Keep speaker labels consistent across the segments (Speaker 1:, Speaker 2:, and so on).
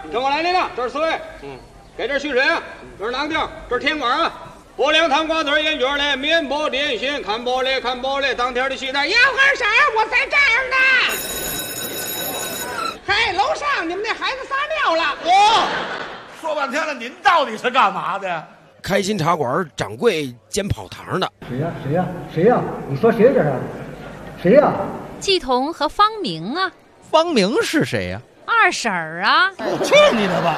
Speaker 1: 跟我来，领导，这是4位。给这徐水啊，这是囊丁，这是甜瓜啊。不凉汤瓜子烟卷嘞，面包点心，看玻璃看玻璃，当天的西单。
Speaker 2: 要喝啥？我在这儿呢。嗨，楼上你们那孩子撒尿了。
Speaker 3: 说半天了，您到底是干嘛的呀？
Speaker 4: 开心茶馆掌柜兼跑堂的。
Speaker 5: 谁呀？你说谁这是？谁呀？
Speaker 6: 季彤和方明啊。
Speaker 7: 方明是谁呀？
Speaker 6: 二婶儿啊。
Speaker 3: 去你的吧！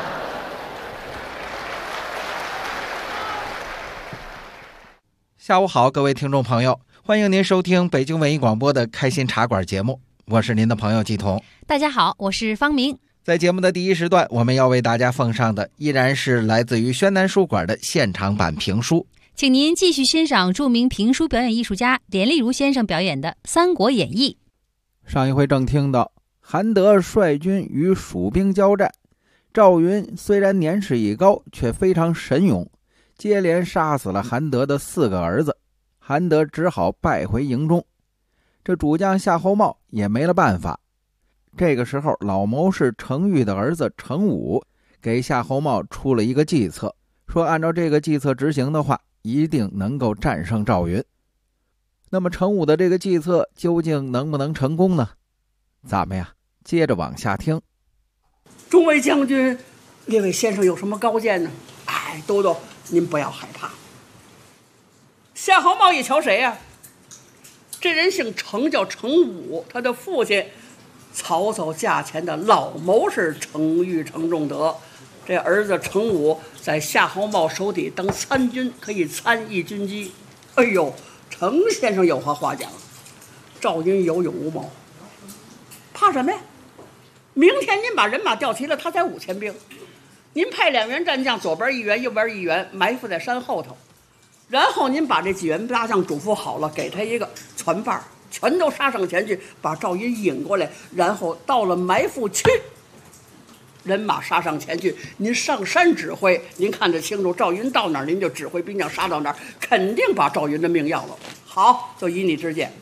Speaker 7: 下午好，各位听众朋友，欢迎您收听北京文艺广播的开心茶馆节目，我是您的朋友季彤。
Speaker 6: 大家好，我是方明。
Speaker 7: 在节目的第一时段，我们要为大家奉上的依然是来自于宣南书馆的现场版评书，
Speaker 6: 请您继续欣赏著名评书表演艺术家连丽如先生表演的《三国演义》。
Speaker 7: 上一回正听到韩德率军与蜀兵交战，赵云虽然年事已高，却非常神勇，接连杀死了韩德的4个儿子，韩德只好败回营中。这主将夏侯茂也没了办法。这个时候，老谋士程昱的儿子程武给夏侯茂出了一个计策，说按照这个计策执行的话，一定能够战胜赵云。那么程武的这个计策究竟能不能成功呢？咱们呀，接着往下听。
Speaker 2: 众位将军，列位先生有什么高见呢？哎，都督您不要害怕。夏侯茂一瞧谁呀？这人姓程，叫程武，他的父亲曹操驾前的老谋士程昱、程仲德，这儿子程武在夏侯茂手底当参军，可以参议军机。哎呦，程先生有话讲，赵云有勇无谋，怕什么呀？明天您把人马调齐了，他才5000兵，您派2员战将，左边1员，右边1员，埋伏在山后头，然后您把这几员大将嘱咐好了，给他一个传棒，全都杀上前去，把赵云引过来，然后到了埋伏区，人马杀上前去，您上山指挥，您看得清楚，赵云到哪儿，您就指挥兵将杀到哪儿，肯定把赵云的命要了。好，就依你之见。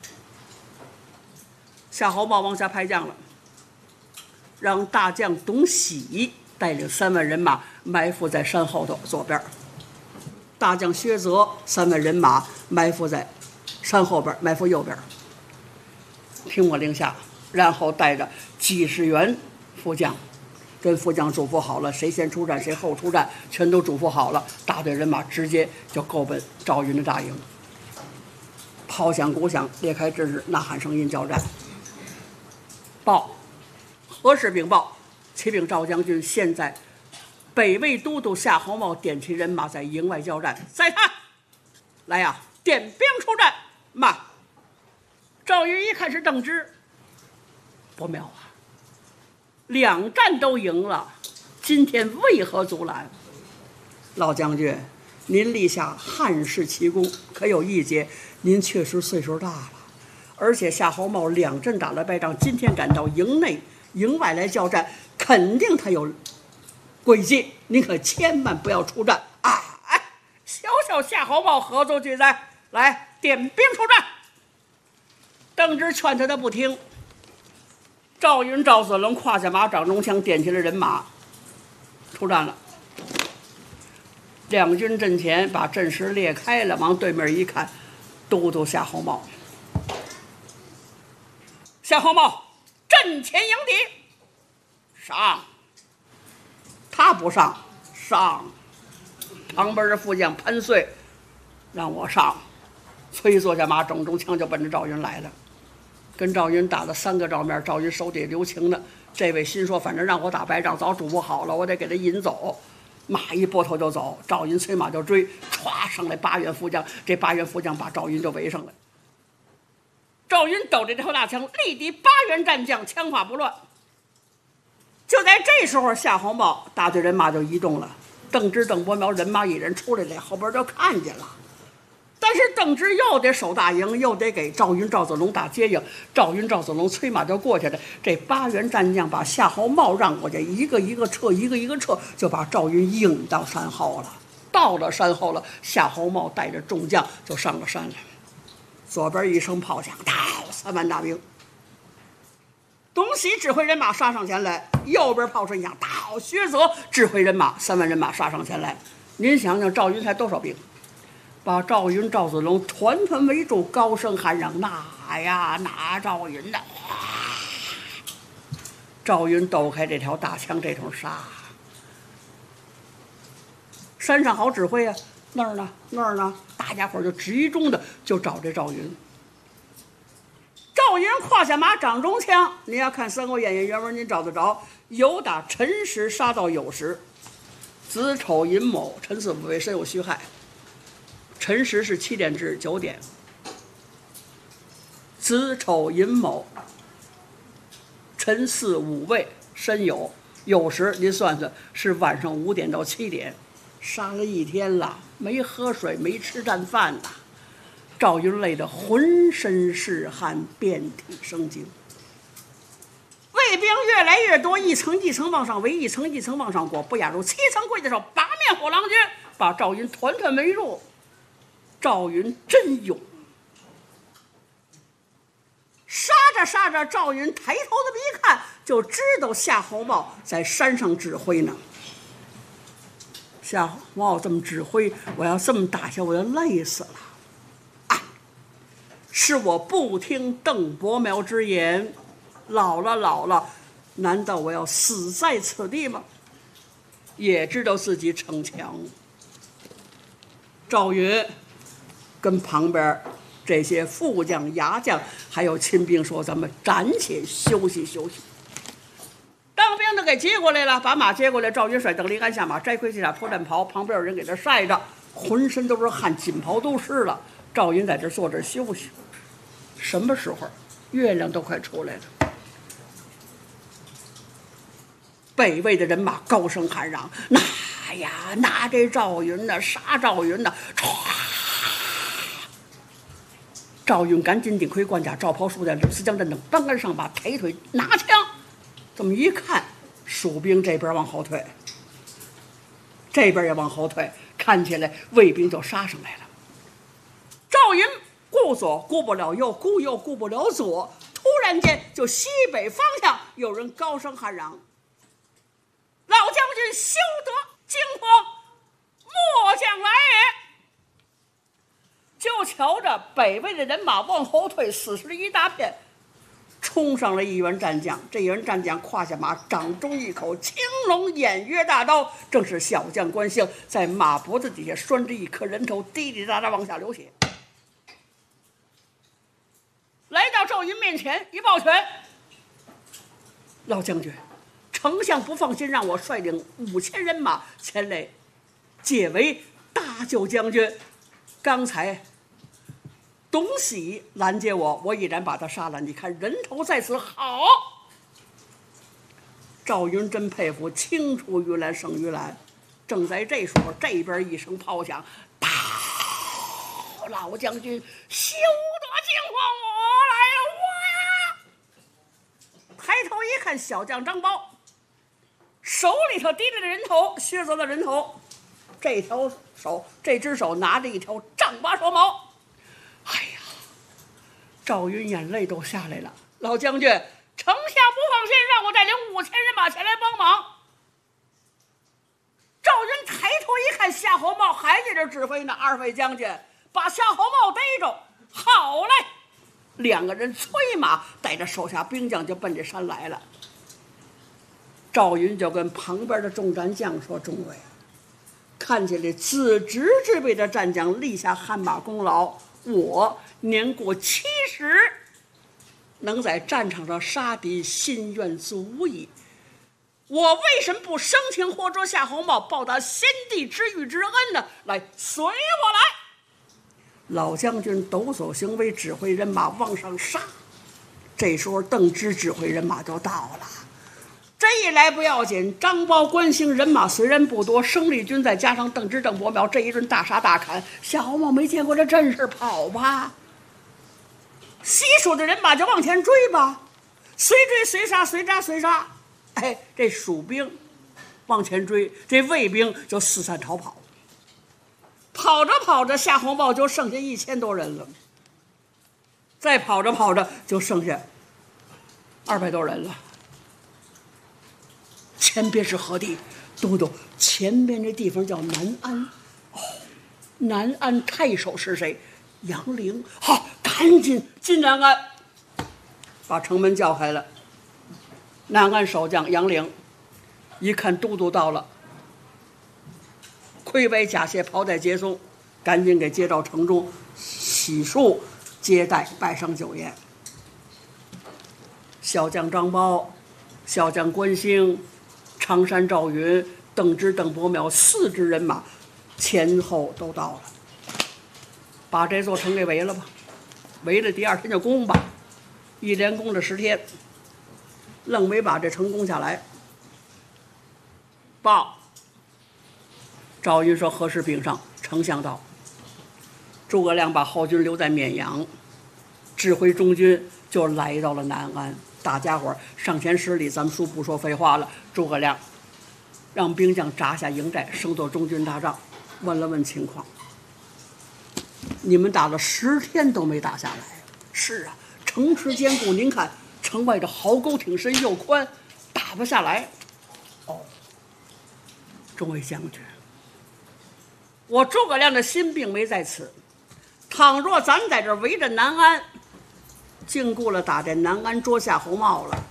Speaker 2: 夏侯茂往下派将了，让大将董喜带领3万人马埋伏在山后头左边，大将薛泽3万人马埋伏在山后边，埋伏右边。听我令下，然后带着几十员副将，跟副将嘱咐好了，谁先出战谁后出战，全都嘱咐好了，大队人马直接就够奔赵云的大营。炮响鼓响，列开阵势，呐喊声音交战。报，何时禀报？启禀赵将军，现在北魏都督夏侯茂点齐人马在营外交战。再看，来呀，点兵出战。慢！赵云一看是邓芝，不妙啊！2战都赢了，今天为何阻拦？老将军，您立下汉室奇功，可有一节？您确实岁数大了，而且夏侯茂2阵打了败仗，今天赶到营内、营外来交战，肯定他有诡计，您可千万不要出战啊！哎，小小夏侯茂何足惧哉？来，点兵出战。邓芝劝他不听。赵云、赵子龙胯下马，掌中枪，点起了人马，出战了。两军阵前，把阵势裂开了，往对面一看，都督夏侯茂。夏侯茂阵前迎敌，上。他不上，上。旁边的副将潘遂让我上，催坐下马，整中枪就奔着赵云来了。跟赵云打了3个照面，赵云手底留情的，这位心说反正让我打败仗，早嘱咐好了，我得给他引走。马一拨头就走，赵云催马就追，歘上来8员副将，这8员副将把赵云就围上来。赵云抖着这头大枪，力敌8员战将，枪法不乱。就在这时候，夏侯茂大队人马就移动了，邓芝、邓伯苗人马一人出来了，后边就看见了。但是邓芝又得守大营，又得给赵云、赵子龙打接应，赵云、赵子龙催马就过去了。这8员战将把夏侯茂让过去，一个一个撤，一个一个撤，就把赵云引到山后了。到了山后了，夏侯茂带着众将就上了山来。左边一声炮响，到3万大兵。董喜指挥人马杀上前来， 右边炮声响，大好，薛泽指挥人马3万人马杀上前来。您想想，赵云才多少兵？把赵云、赵子龙团团围住，高声喊嚷：“拿呀，拿赵云呐！”赵云抖开这条大枪，这通杀。山上好指挥啊，那儿呢，那儿呢，大家伙就集中的就找这赵云。赵云胯下马，掌中枪。您要看《三国演义》原文，您找得着。由打辰时杀到酉时，子丑寅卯，辰巳午未申酉戌亥。辰时是7点至9点，子丑寅卯，辰巳午未申酉，酉时您算算是晚上5点到7点，杀了一天了，没喝水，没吃战饭呐。赵云累得浑身是汗，遍体生津。卫兵越来越多，一层一层往上围，一层一层往上过，不亚如7层刽子手八面火狼军，把赵云团团围住。赵云真勇，杀着杀着，赵云抬头这么一看，就知道夏侯茂在山上指挥呢。夏侯茂这么指挥，我要这么打下，我要累死了。啊，是我不听邓伯苗之言，老了，难道我要死在此地吗？也知道自己逞强。赵云跟旁边这些副将、牙将还有亲兵说：“咱们暂且休息休息。”当兵的给接过来了，把马接过来。赵云甩邓离鞍下马，摘盔卸甲脱战袍，旁边有人给他晒着，浑身都是汗，锦袍都湿了。赵云在这坐着休息。什么时候？月亮都快出来了。北魏的人马高声喊嚷：“拿呀，拿这赵云呐，杀赵云呐！”唰，赵云赶紧顶盔贯甲，罩袍束带，刘思江站等单杆上马，抬腿拿枪。这么一看，蜀兵这边往后退，这边也往后退，看起来魏兵就杀上来了。赵云顾左顾不了右，顾右顾不了左，突然间就西北方向有人高声喊嚷：“老将军休得惊慌，末将来也！”就瞧着北魏的人马往后退，死尸一大片，冲上了一员战将。这员战将胯下马，掌中一口青龙偃月大刀，正是小将关兴，在马脖子底下拴着一颗人头，滴滴答答往下流血。来到赵云面前一抱拳：“老将军，丞相不放心，让我率领5000人马前来解围搭救将军。刚才董喜拦截我，我已然把他杀了。你看人头在此，好！”赵云真佩服，青出于蓝胜于蓝。正在这时候，这边一声炮响，啪！老将军休得惊慌，我来了！哇！抬头一看，小将张苞手里头提着的人头，薛泽的人头，这只手拿着一条丈八蛇矛。哎呀，赵云眼泪都下来了。老将军，丞相不放心，让我带领5000人马前来帮忙。赵云抬头一看，夏侯茂还在这指挥呢。二位将军，把夏侯茂逮着。好嘞！两个人催马，带着手下兵将就奔这山来了。赵云就跟旁边的众战将说：“众位，看起来自直之辈的战将立下汗马功劳，我年过70，能在战场上杀敌，心愿足矣。我为什么不生擒活捉夏侯茂，报答先帝知遇之恩呢？来，随我来！”老将军抖擞行威，指挥人马往上杀。这时候邓芝指挥人马就到了。这一来不要紧，张苞、关兴人马虽然不多，生力军再加上邓芝、邓伯苗，这一顿大杀大砍，夏侯茂没见过这阵势，跑吧！西蜀的人马就往前追吧，随追随杀，随杀随杀。哎，这蜀兵往前追，这魏兵就四散逃跑。跑着跑着，夏侯茂就剩下1000多人了。再跑着跑着，就剩下200多人了。 前边是何地？都督，前面这地方叫南安。哦，南安太守是谁？杨凌。好，赶紧进南安，把城门叫开了。南安守将杨凌一看都督到了，盔白甲械，袍带结松，赶紧给接到城中，洗漱接待，摆上酒宴。小将张苞、小将关兴、常山赵云、邓芝、邓伯苗4支人马前后都到了，把这座城给围了吧。围了第2天就攻吧，一连攻了10天，愣没把这城攻下来。报，赵云说何时禀上？丞相到。诸葛亮把后军留在绵阳，指挥中军就来到了南安。大家伙上前施礼，咱们书不说废话了。诸葛亮让兵将扎下营寨，升做中军大帐，问了问情况。你们打了10天都没打下来。是啊，城池坚固，您看城外的壕沟挺深又宽，打不下来。哦，众位将军，我诸葛亮的心并没在此。倘若咱在这围着南安，禁锢了打这南安捉夏侯茂了，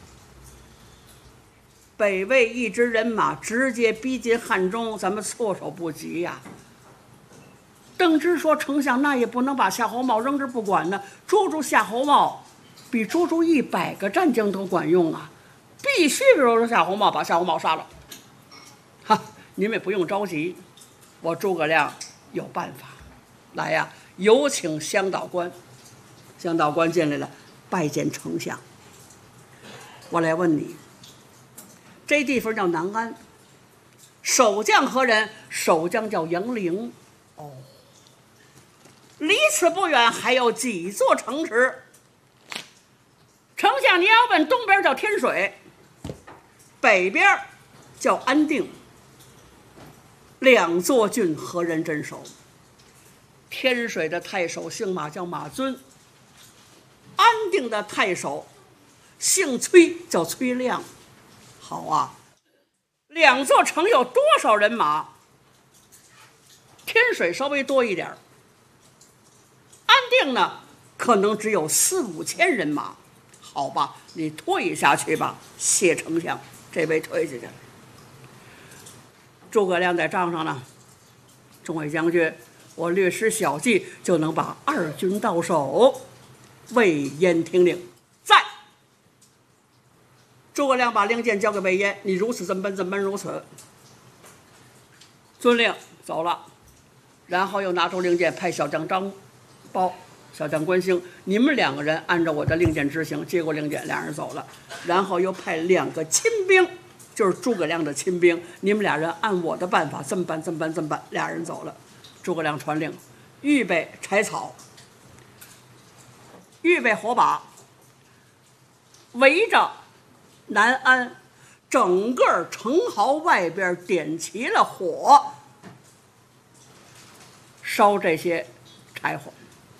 Speaker 2: 北魏一支人马直接逼近汉中，咱们措手不及呀。邓芝说：“丞相，那也不能把夏侯茂扔这不管呢。捉住夏侯茂，比捉住100个战将都管用啊！必须捉住夏侯茂，把夏侯茂杀了。哈，你们也不用着急，我诸葛亮有办法。来呀，有请乡导官。乡导官进来了，拜见丞相。我来问你，这地方叫南安，守将何人？守将叫杨凌。哦。”离此不远还有几座城池。丞相，你要问，东边叫天水，北边叫安定，2座郡何人镇守？天水的太守姓马，叫马尊；安定的太守姓崔，叫崔亮。好啊，2座城有多少人马？天水稍微多一点，安定呢，可能只有4、5千人马。好吧，你退下去吧，谢丞相。这位退下去了。诸葛亮在帐上呢，众位将军，我略施小计就能把2军到手。魏延听令，在。诸葛亮把令箭交给魏延，你如此这般，这般如此。遵令，走了。然后又拿出令箭，派小将张苞、小将关兴，你们2个人按照我的令箭执行。接过令箭，2人走了。然后又派2个亲兵，就是诸葛亮的亲兵，你们2人按我的办法这么办，这么办，这么办。2人走了。诸葛亮传令，预备柴草，预备火把，围着南安整个城壕外边点齐了火，烧这些柴火，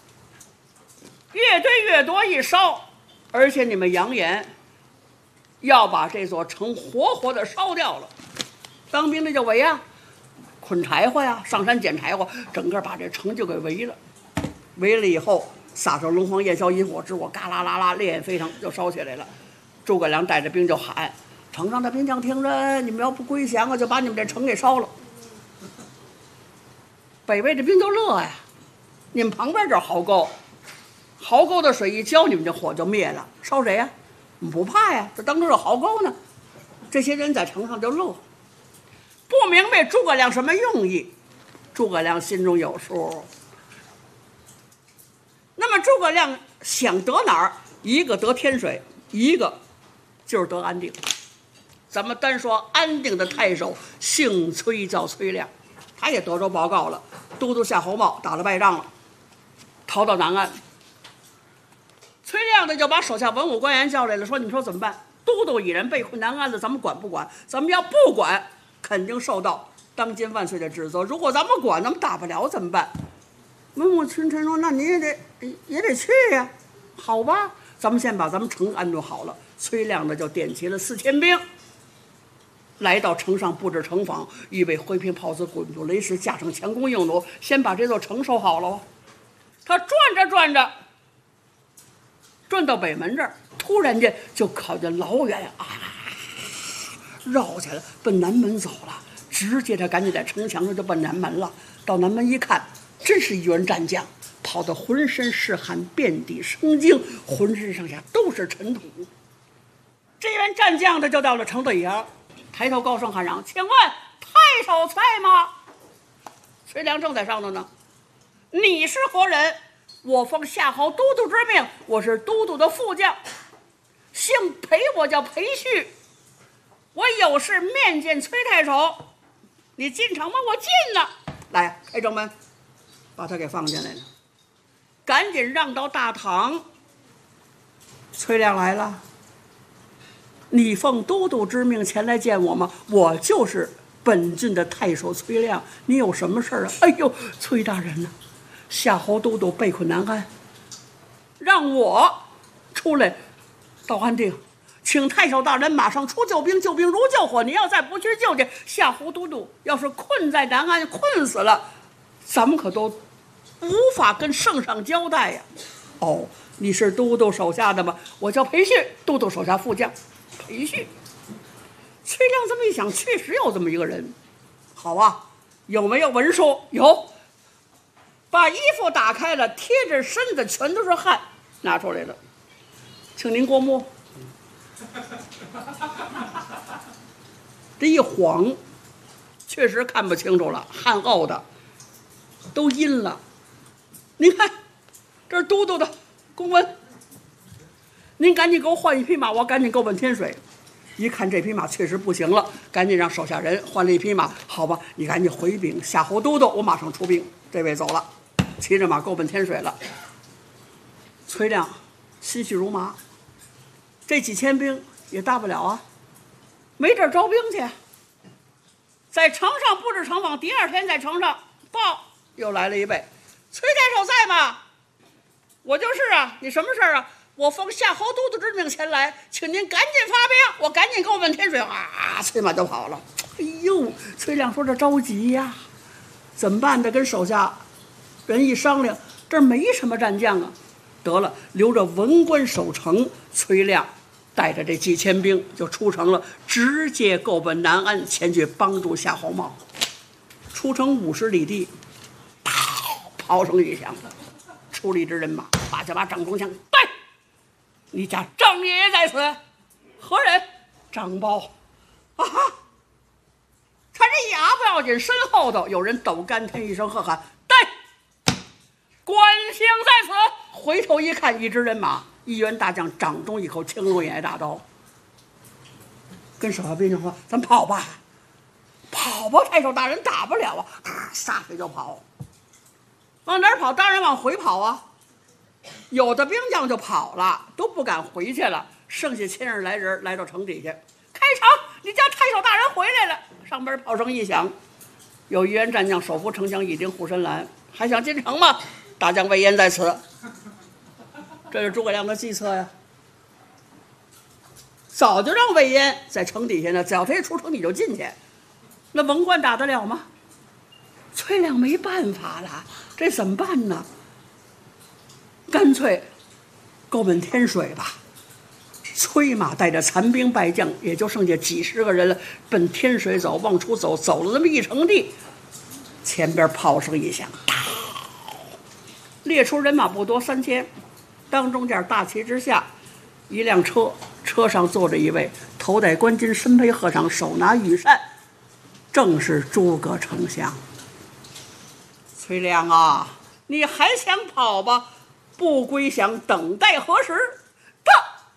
Speaker 2: 越堆越多，一烧，而且你们扬言要把这座城活活的烧掉了。当兵的就围啊，捆柴火呀，上山捡柴火，整个把这城就给围了。围了以后，撒上龙黄夜宵引火之火，嘎啦啦啦，烈焰飞腾，就烧起来了。诸葛亮带着兵就喊：“城上的兵将听任，你们要不归降啊，就把你们这城给烧了。”北魏这兵就乐呀，你们旁边就是壕沟，壕沟的水一浇，你们这火就灭了，烧谁呀？我们不怕呀，这当中有壕沟呢。这些人在城上就乐，不明白诸葛亮什么用意。诸葛亮心中有数。那么诸葛亮想得哪儿？一个得天水，一个就是得安定。咱们单说安定的太守姓崔，叫崔亮，他也得着报告了，都督夏侯茂打了败仗了，逃到南安。崔亮呢就把手下文武官员叫来了，说：“你说怎么办？都督已然被困南安了，咱们管不管？咱们要不管，肯定受到当今万岁的指责。如果咱们管，咱们打不了怎么办？”文武群臣说：“那你也得去呀。”好吧，咱们先把咱们城安顿好了。崔亮呢就点齐了4000兵， 来到城上布置城防，预备回平炮子、滚住雷石，架上强弓硬弩，先把这座城守好了。他转着转着，转到北门这儿，突然间就靠近老远绕起来，奔南门走了。直接他赶紧在城墙上就奔南门了。到南门一看，真是一员战将，跑得浑身是汗，遍地生津，浑身上下都是尘土。这员战将他就到了城底下，抬头高声喊嚷：“请问太守在吗？”崔良正在上头呢。你是何人？我奉夏侯都督之命，我是都督的副将，姓裴，我叫裴旭。我有事面见崔太守，你进城吗？我进呢。来，开城门，把他给放进来了。赶紧让到大堂。崔亮来了，你奉都督之命前来见我吗？我就是本郡的太守崔亮，你有什么事啊？哎呦，崔大人呢？夏侯都督被困南安，让我出来到安定，请太守大人马上出救兵，救兵如救火。你要再不去救去，夏侯都督要是困在南安，困死了，咱们可都无法跟圣上交代呀。哦，你是都督手下的吗？我叫裴旭，都督手下副将。裴旭，崔亮这么一想，确实有这么一个人。好啊，有没有文书？有。把衣服打开了，贴着身子全都是汗，拿出来了，请您过目。这一晃，确实看不清楚了，汗沤的都阴了。您看，这是都督的公文，您赶紧给我换一匹马，我赶紧够奔天水。一看这匹马确实不行了，赶紧让手下人换了一匹马。好吧，你赶紧回禀夏侯都督，我马上出兵。这位走了，骑着马够奔天水了。崔亮心绪如麻，这几千兵也大不了啊，没地儿招兵去。在城上布置城防，第二天在城上报，又来了一位：“崔太守在吗？”“我就是啊，你什么事儿啊？”“我奉夏侯都督之命前来，请您赶紧发兵。”我赶紧够奔天水啊！催马就跑了。哎呦，崔亮说这着急呀，怎么办呢？跟手下人一商量，这儿没什么战将啊，得了，留着文官守城。崔亮带着这几千兵就出城了，直接够奔南安，前去帮助夏侯茂。出城50里地，炮声一响，出了一支人马，拔下把掌中枪，带。你家张爷爷在此，何人？张苞。啊哈！看这哑不要紧，身后头有人抖干天一声喝喊：“带！关兴在此！”回头一看，一支人马，一员大将掌中一口青龙眼大刀，跟手下兵说：“咱跑吧，跑吧，太守大人打不了啊！”撒腿就跑。往哪儿跑？当然往回跑啊！有的兵将就跑了，都不敢回去了。剩下1000来人来到城底下，开城！你家太守大人回来了。上边炮声一响，有一员战将手扶城墙，一顶护身栏，还想进城吗？大将魏延在此。这是诸葛亮的计策呀，早就让魏延在城底下呢，只要他一出城你就进去。那文官打得了吗？崔亮没办法了，这怎么办呢？干脆够奔天水吧。催马带着残兵败将，也就剩下几十个人了，奔天水走，往出走，走了那么一程地，前边炮声一响，列出人马不多，3000，当中间大旗之下，一辆车，车上坐着一位头戴冠巾，身披鹤氅，手拿羽扇，正是诸葛丞相。崔亮啊，你还想跑吧？不归降，等待何时？到！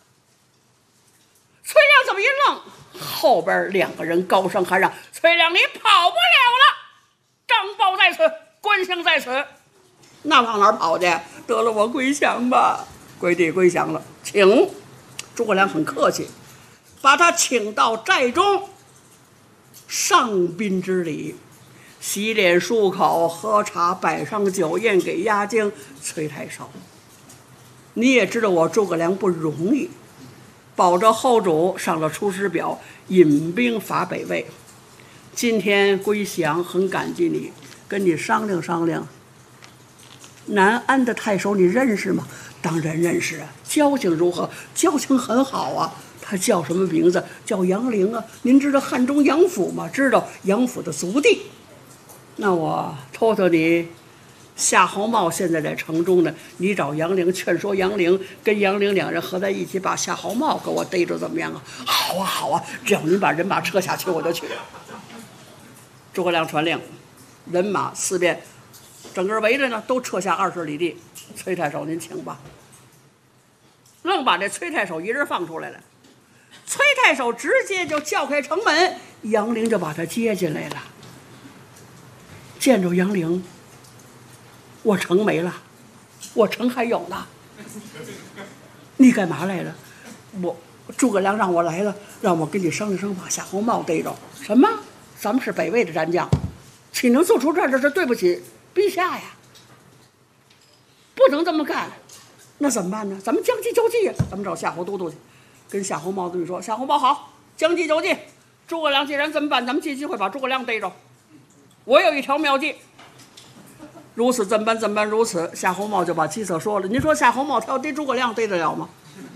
Speaker 2: 崔亮这么一愣，后边2个人高声喊嚷：“崔亮，你跑不了了！张苞在此，关兴在此。”那往哪儿跑去？得了，我归降吧。跪地归降了，请。诸葛亮很客气，把他请到寨中，上宾之礼。洗脸漱口，喝茶，摆上酒宴给压惊。崔太守，你也知道我诸葛亮不容易， 保着后主上了《出师表》，引兵伐北魏。今天归降，很感激你，跟你商量商量。南安的太守你认识吗？当然认识啊。交情如何？交情很好啊。他叫什么名字？叫杨凌啊。您知道汉中杨府吗？知道，杨府的族弟。那我托你，夏侯茂现在在城中呢，你找杨凌劝说杨凌，跟杨凌两人合在一起，把夏侯茂给我逮着，怎么样啊？好啊，好啊，只要您把人马撤下去，我就去。诸葛亮传令，人马四边，整个围着呢，都撤下20里地。崔太守，您请吧。愣把这崔太守一人放出来了。崔太守直接就叫开城门，杨凌就把他接进来了。见着杨凌，我城没了，我城还有呢。你干嘛来了？诸葛亮让我来了，让我跟你商量商量，把夏侯茂逮着。什么？咱们是北魏的战将，岂能做出这事？对不起陛下呀，不能这么干。那怎么办呢？咱们将计就计呀，咱们找夏侯都督去，跟夏侯茂对说：夏侯茂好，将计就计。诸葛亮既然这么办，咱们借机会把诸葛亮逮着。我有一条妙计，如此怎般如此。夏侯茂就把计策说了。您说夏侯茂他要逮诸葛亮逮得了吗？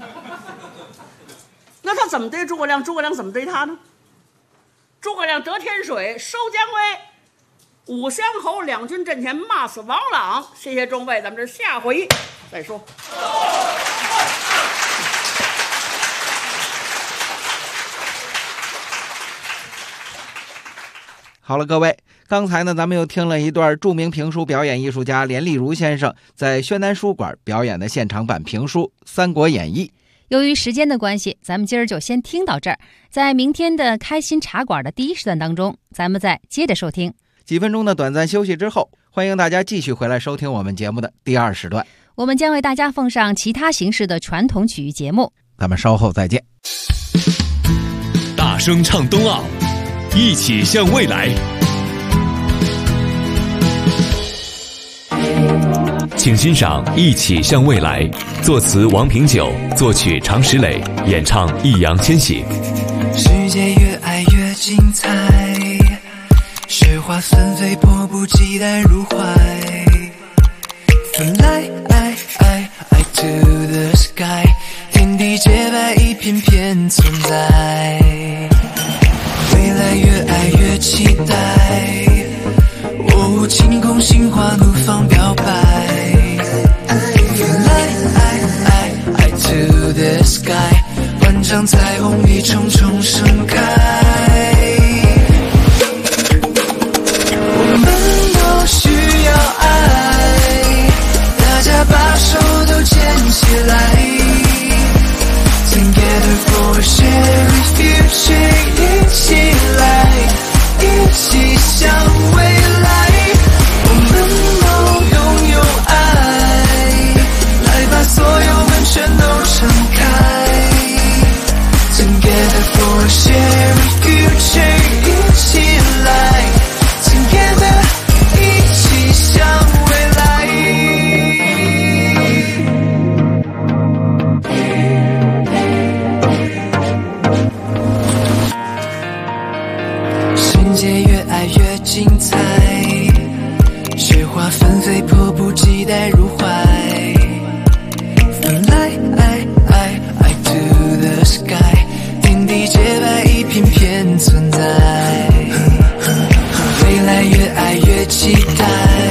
Speaker 2: 那他怎么逮诸葛亮？诸葛亮怎么逮他呢？诸葛亮得天水，收姜维，武乡侯两军阵前骂死王朗。谢谢众位，咱们这下回再说。
Speaker 7: 好了，各位，刚才呢，咱们又听了一段著名评书表演艺术家连丽如先生在宣南书馆表演的现场版评书《三国演义》。
Speaker 6: 由于时间的关系，咱们今儿就先听到这儿。在明天的开心茶馆的第1时段当中，咱们再接着收听。
Speaker 7: 几分钟的短暂休息之后，欢迎大家继续回来收听我们节目的第2时段。
Speaker 6: 我们将为大家奉上其他形式的传统曲艺节目。
Speaker 7: 咱们稍后再见。
Speaker 8: 大声唱冬奥，一起向未来。请欣赏《一起向未来》，作词王平久，作曲常石磊，演唱易烊千玺。
Speaker 9: 世界越爱越精彩，雪花纷飞，迫不及待入怀。Fly to the sky， 天地洁白，一片片存在。未来越爱越期待，晴空心花怒放表白。Fly to the sky， 万丈彩虹一重重盛开。我们都需要爱，大家把手都牵起来。Together for a shared future， 一起来，一起向未来。我们都拥有爱，来把所有门全都敞开。Together for a shared future， 一起来 Together， 一起向未来。世界越爱越精彩，雪花纷飞，迫不及待入怀。Fly to the sky， 天地洁白，一片片存在。未来越爱越期待，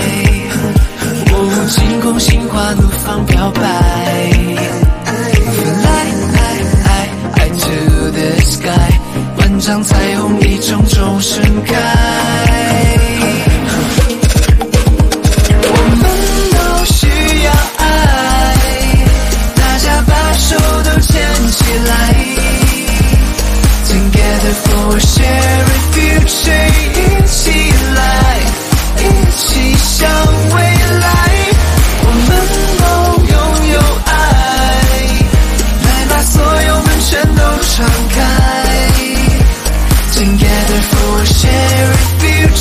Speaker 9: 晴空心花怒放表白。Fly to the sky， 万丈彩虹一重重盛开。我们都需要爱，大家把手都牵起来。Together for a shared future， 一起来，一起向未来。我们都拥有爱，来把所有门全都敞开。Together for a shared future。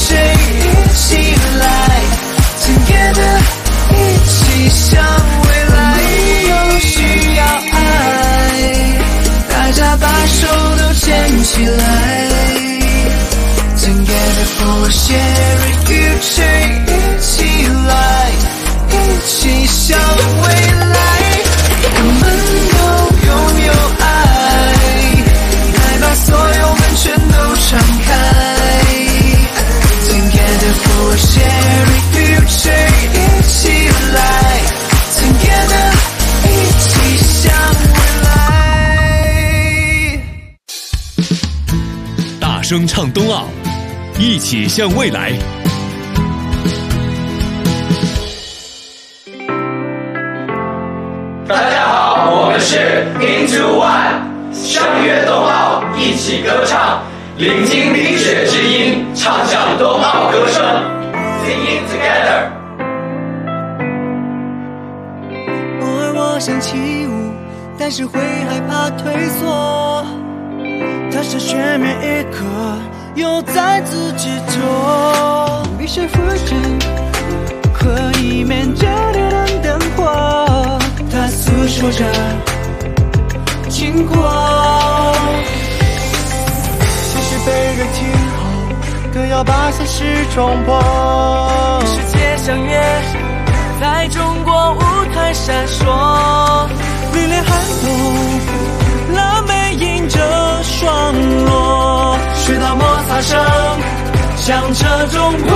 Speaker 9: 向未来，我们都拥有爱，来把所有门全都敞开。Together for a shared future， 一起来 Together， 一起向未来。
Speaker 8: 大声唱冬奥，一起向未来。
Speaker 10: 大家好，我们是 Into One， 相约冬奥，一起歌唱，聆听冰雪之音，唱响冬奥歌声 ，Singing together。
Speaker 9: 偶尔我想起舞，但是会害怕退缩。它是全面一刻，又在自己做。雨水浮沉，可以面着点点灯火。它诉说着经过，其实被人听后，更要把现实冲破。世界相约，在中国舞台闪烁，历练寒冬，蓝莓迎着霜落，雪道摩擦声响彻中国。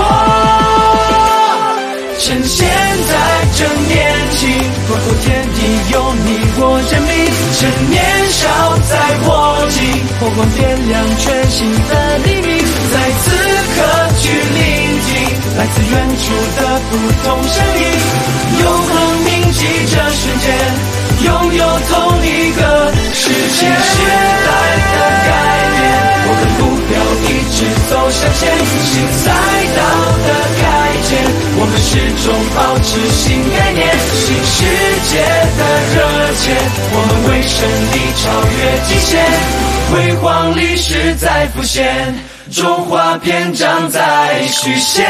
Speaker 9: 趁现在正年轻，广阔天地由你我证明。趁年少在握紧，火光点亮全新的黎明。在此刻去聆听，来自远处的不同声音，永恒铭记这瞬间，拥有同一个世界。时代的改变，我们目标一直走向前，新赛道的开建，我们始终保持新概念，新世界的热切，我们为胜利超越极限，辉煌历史在浮现，中华篇章在续写。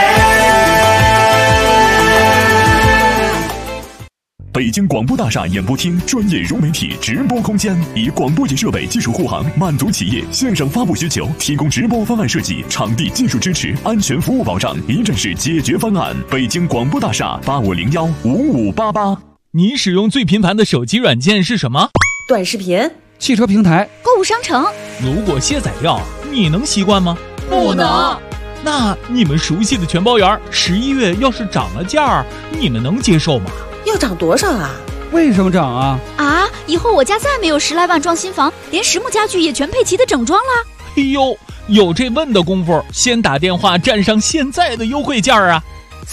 Speaker 8: 北京广播大厦演播厅专业融媒体直播空间，以广播级设备技术护航，满足企业线上发布需求，提供直播方案设计、场地技术支持、安全服务保障，一站式解决方案。北京广播大厦85015588。
Speaker 11: 你使用最频繁的手机软件是什么？
Speaker 12: 短视频、
Speaker 13: 汽车平台、
Speaker 12: 购物商城。
Speaker 11: 如果卸载掉，你能习惯吗？
Speaker 12: 不能。
Speaker 11: 那你们熟悉的全包圆11月要是涨了价，你们能接受吗？
Speaker 12: 要涨多少啊？
Speaker 13: 为什么涨啊？
Speaker 14: 啊！以后我家再没有10来万装新房，连实木家具也全配齐的整装了。
Speaker 11: 哎呦，有这问的功夫，先打电话占上现在的优惠价啊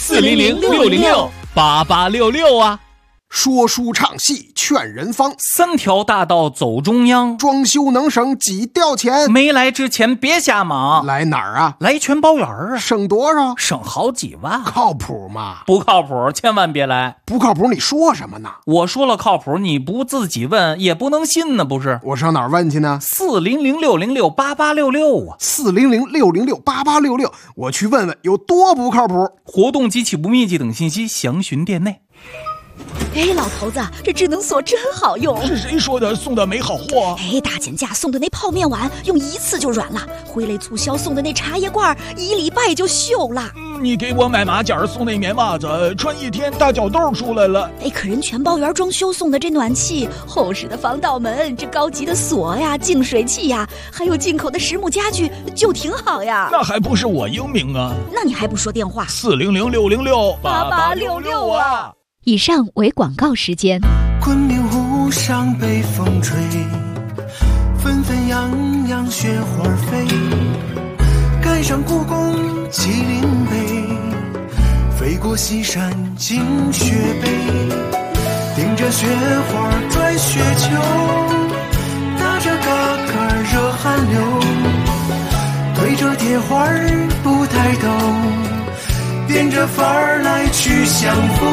Speaker 11: ！400-606-8866啊！
Speaker 4: 说书唱戏劝人方
Speaker 15: ，3条大道走中央，
Speaker 4: 装修能省几吊钱？
Speaker 15: 没来之前别瞎忙，
Speaker 4: 来哪儿啊？
Speaker 15: 来全包圆啊！
Speaker 4: 省多少？
Speaker 15: 省好几万。
Speaker 4: 靠谱吗？
Speaker 15: 不靠谱，千万别来。
Speaker 4: 不靠谱你说什么呢？
Speaker 15: 我说了靠谱，你不自己问也不能信呢，不是？
Speaker 4: 我上哪儿问去呢
Speaker 15: ？400-606-8866啊
Speaker 4: ！400-606-8866，我去问问有多不靠谱。
Speaker 15: 活动及其不密集等信息详询店内。
Speaker 14: 哎，老头子，这智能锁真好用。
Speaker 16: 是谁说的送的没好货？
Speaker 14: 哎，大减价送的那泡面碗用1次就软了，回来促销送的那茶叶罐1礼拜就锈了。
Speaker 16: 你给我买马甲送那棉袜子，穿1天大脚痘出来了。
Speaker 14: 哎，可人全包圆装修送的这暖气、厚实的防盗门、这高级的锁呀、净水器呀，还有进口的实木家具，就挺好呀。
Speaker 16: 那还不是我英明啊？
Speaker 14: 那你还不说电话
Speaker 16: ？400-606-8866啊！
Speaker 6: 以上为广告时间。
Speaker 9: 昆明湖上北风吹，纷纷扬扬雪花飞，赶上故宫麒麟碑，飞过西山进雪北，顶着雪花转雪球，打着嘎嘎热汗流，推着铁环不抬头，变着法儿来去相逢，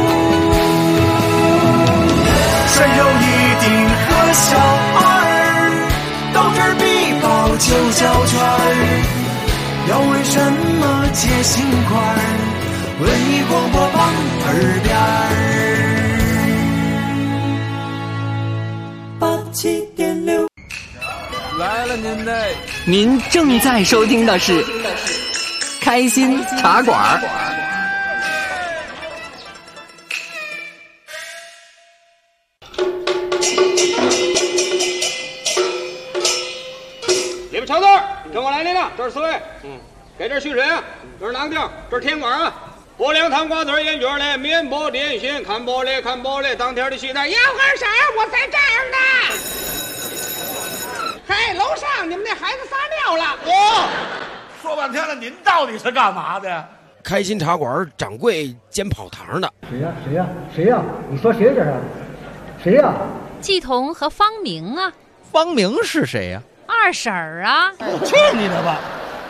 Speaker 9: 山有一顶和小二，斗智必报9角圈，要为什么接心块？文艺广播榜耳边87.6。
Speaker 7: 来了
Speaker 12: 您正在收听的是开心茶馆。
Speaker 1: 来了，这是4位。给这续水啊，这是囊丁，这是甜瓜啊。拨2汤瓜子烟卷嘞，面包点心，看包嘞，看包嘞，当天的期待。
Speaker 17: 要喝啥？我在这儿呢。嘿，楼上你们那孩子撒尿了。
Speaker 3: 说半天了，您到底是干嘛的？
Speaker 4: 开心茶馆掌柜兼跑堂的。
Speaker 5: 谁呀？谁呀？谁呀？你说谁这是？谁呀？
Speaker 6: 季彤和方明啊。
Speaker 7: 方明是谁呀？
Speaker 6: 二婶儿啊。
Speaker 3: 去你的吧！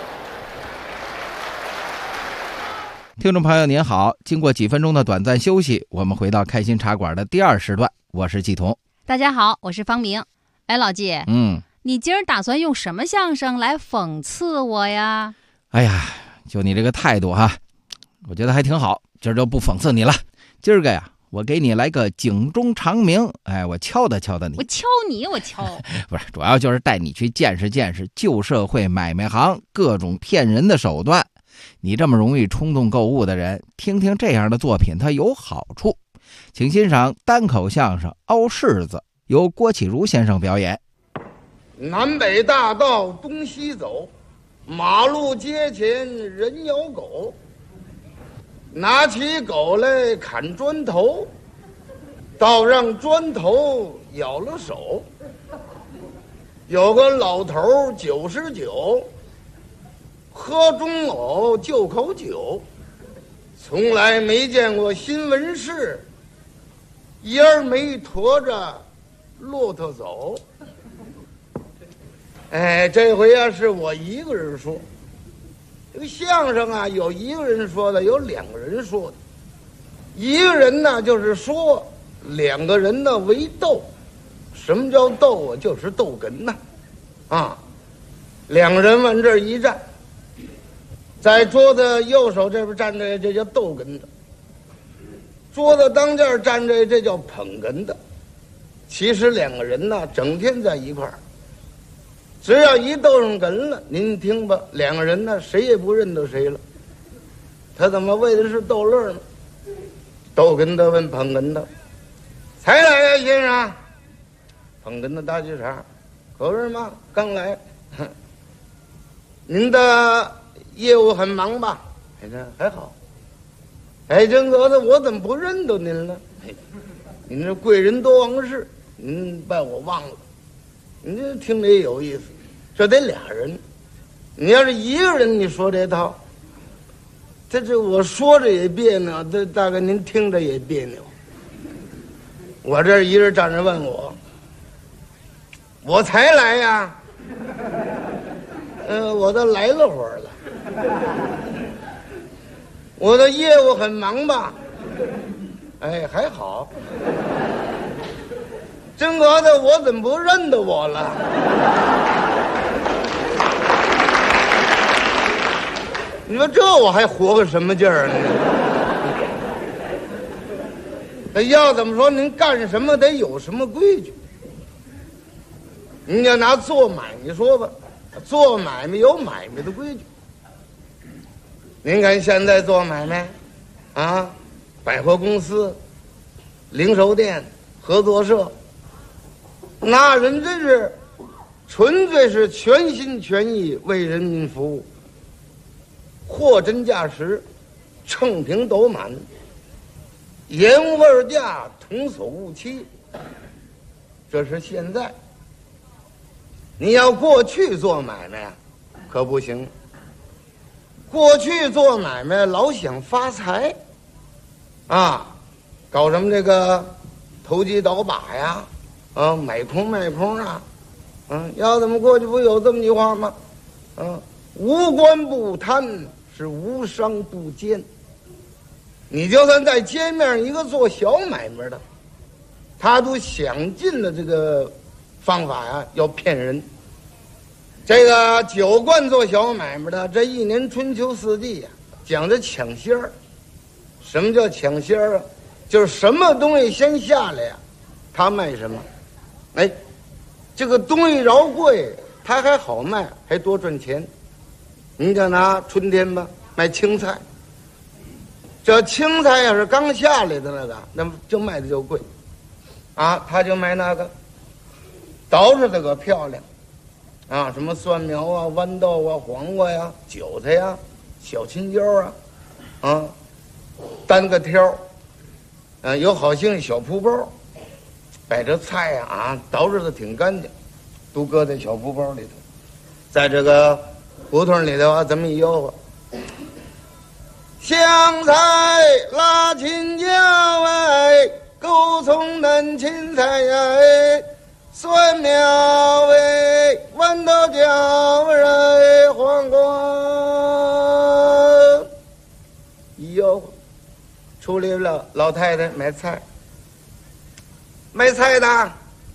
Speaker 7: 听众朋友您好，经过几分钟的短暂休息，我们回到开心茶馆的第2时段，我是季彤。
Speaker 6: 大家好，我是方明。哎，老季，你今儿打算用什么相声来讽刺我呀？
Speaker 7: 哎呀，就你这个态度哈，我觉得还挺好，今儿就不讽刺你了。今儿个呀，我给你来个警钟长鸣，哎，我敲打敲打你。
Speaker 6: 我敲你，我敲。
Speaker 7: 不是，主要就是带你去见识见识旧社会买卖行各种骗人的手段。你这么容易冲动购物的人，听听这样的作品它有好处。请欣赏单口相声《凹柿子》，由郭启儒先生表演。
Speaker 18: 南北大道东西走，马路街前人咬狗，拿起狗来砍砖头，倒让砖头咬了手。有个老头99，喝钟藕就口酒，从来没见过新闻事，烟没驮着骆驼走。哎，这回啊是我一个人说。这个相声啊，有一个人说的，有2个人说的。一个人呢就是说，2个人呢为斗。什么叫斗啊？就是斗哏呐，啊，2个人往这儿一站，在桌子右手这边站着，这叫斗哏的；桌子当间站着，这叫捧哏的。其实2个人呢，整天在一块儿。只要一斗上哏了，您听吧，2个人呢，谁也不认得谁了。他怎么为的是逗乐呢？逗哏的问捧哏的：“才来呀，先生？”捧哏的打起茬：“可是吗？刚来。您的业务很忙吧？”“哎，这还好。”“哎，真格子，我怎么不认得您了？”“您这贵人多忘事，您把我忘了。”你这听着也有意思，这得俩人。你要是一个人，你说这套，这我说着也别扭，这大概您听着也别扭。我这一人站着问我才来呀，我都来了会儿了。我的业务很忙吧？哎，还好。真格的，我怎么不认得我了？你说这我还活个什么劲儿呢？那要怎么说，您干什么得有什么规矩。您要拿做买卖说吧，做买卖有买卖的规矩。您看现在做买卖，啊，百货公司、零售店、合作社。那人真是纯粹是全心全意为人民服务，货真价实，秤瓶斗满，盐味价，童叟无欺。这是现在。你要过去做买卖啊，可不行。过去做买卖老想发财，啊，搞什么这个投机倒把呀。买空卖空啊，要怎么过去不有这么句话吗？无官不贪，是无商不奸。你就算在街面一个做小买卖的，他都想尽了这个方法呀，要骗人。这个酒馆做小买卖的，这一年春秋四季呀，讲的抢先儿。什么叫抢先儿啊？就是什么东西先下来呀，他卖什么。哎，这个东西饶贵，它还好卖，还多赚钱。你就拿春天吧，卖青菜。这青菜要是刚下来的那个，那么就卖的就贵，啊，他就卖那个，捯饬的可漂亮， 啊，什么蒜苗啊、豌豆啊、黄瓜呀、韭菜呀、小青椒啊，啊，单个挑，有好些小铺包，把这菜呀捯饬的挺干净，都搁在小铺包里头，在这个胡同里头这么一吆喝。香菜、辣青椒哎，狗葱嫩青菜哎，蒜苗哎，豌豆角哎，黄瓜。一吆喝，出来了老太太买菜，卖菜的，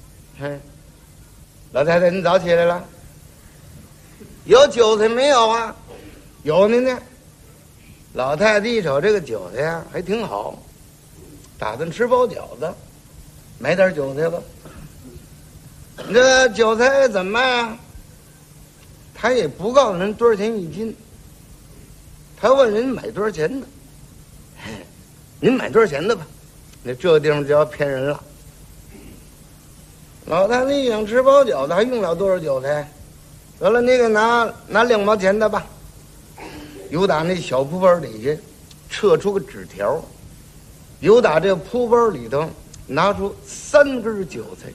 Speaker 18: 老太太你早起来了？有韭菜没有啊？有呢。老太太一瞅这个韭菜呀，还挺好，打算吃包饺子，买点韭菜吧。你这韭菜怎么卖啊？他也不告诉人多少钱一斤，他问人买多少钱的。您买多少钱的吧？那这地方就要骗人了。老太太一想吃包饺子还用了多少韭菜？得了，你给拿2毛钱的吧。有打那小铺包里去撤出个纸条，有打这铺包里头拿出3根韭菜，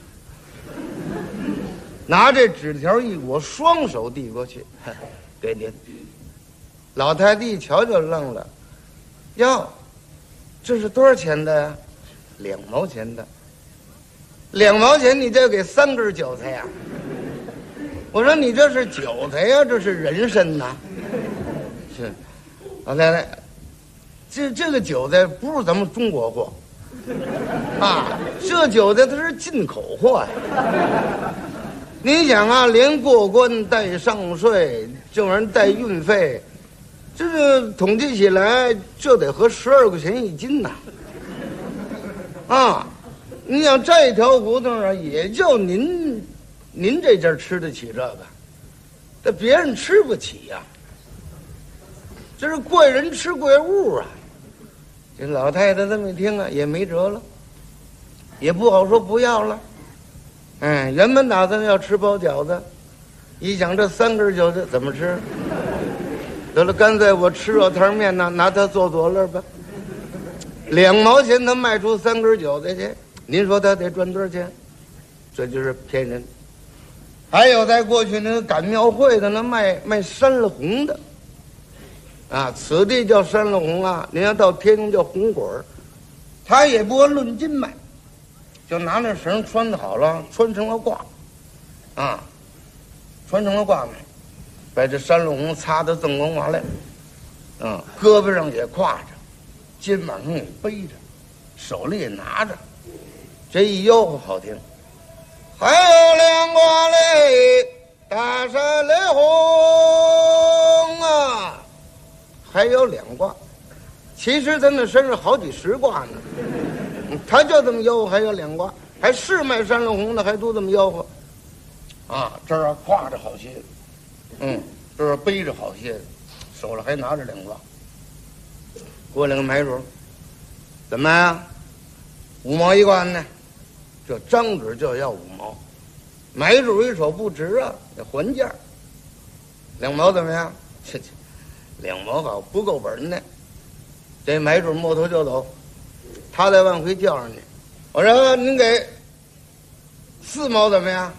Speaker 18: 拿这纸条一裹，双手递过去，给您。老太太一瞧就愣了，哟，这是多少钱的呀？2毛钱的。2毛钱你就给3根韭菜呀？我说你这是韭菜呀，这是人参呐。是，老太太，这个韭菜不是咱们中国货，啊，这韭菜它是进口货呀。你想啊，连过关带上税，这玩意儿带运费，这个统计起来，这得合12块钱一斤呐。啊，你想这条胡同啊，也就您这家吃得起这个，这别人吃不起呀。这是贵人吃贵物啊！这老太太这么一听啊，也没辙了，也不好说不要了。原本打算要吃包饺子，一想这3根韭菜怎么吃？得了，干脆我吃热汤面呢，拿它做佐料吧。2毛钱他卖出3根韭菜去，您说他得赚多少钱？这就是骗人。还有在过去那个赶庙会的那卖山了红的。啊，此地叫山了红啊，您要到天津叫红果儿，他也不论斤卖，就拿那绳穿好了，穿成了褂，啊，穿成了褂卖，把这山了红擦得锃光瓦亮，啊，胳膊上也挎着，肩膀上也背着，手里也拿着，这一吆喝好听，还有2挂嘞，大山嘞红啊。还有2挂，其实他那身上好几10挂呢，他就这么吆喝，还有2挂，还是卖山了红的，还都这么吆喝，啊，这儿挎着好些，这儿背着好些，手里还拿着2挂。过来个买主，怎么呀？5毛一罐呢？这张嘴就要5毛，买主一瞅不值啊，得还价。2毛怎么样？2毛好不够本呢，这买主摸头就走，他再往回叫上去。我说您给4毛怎么样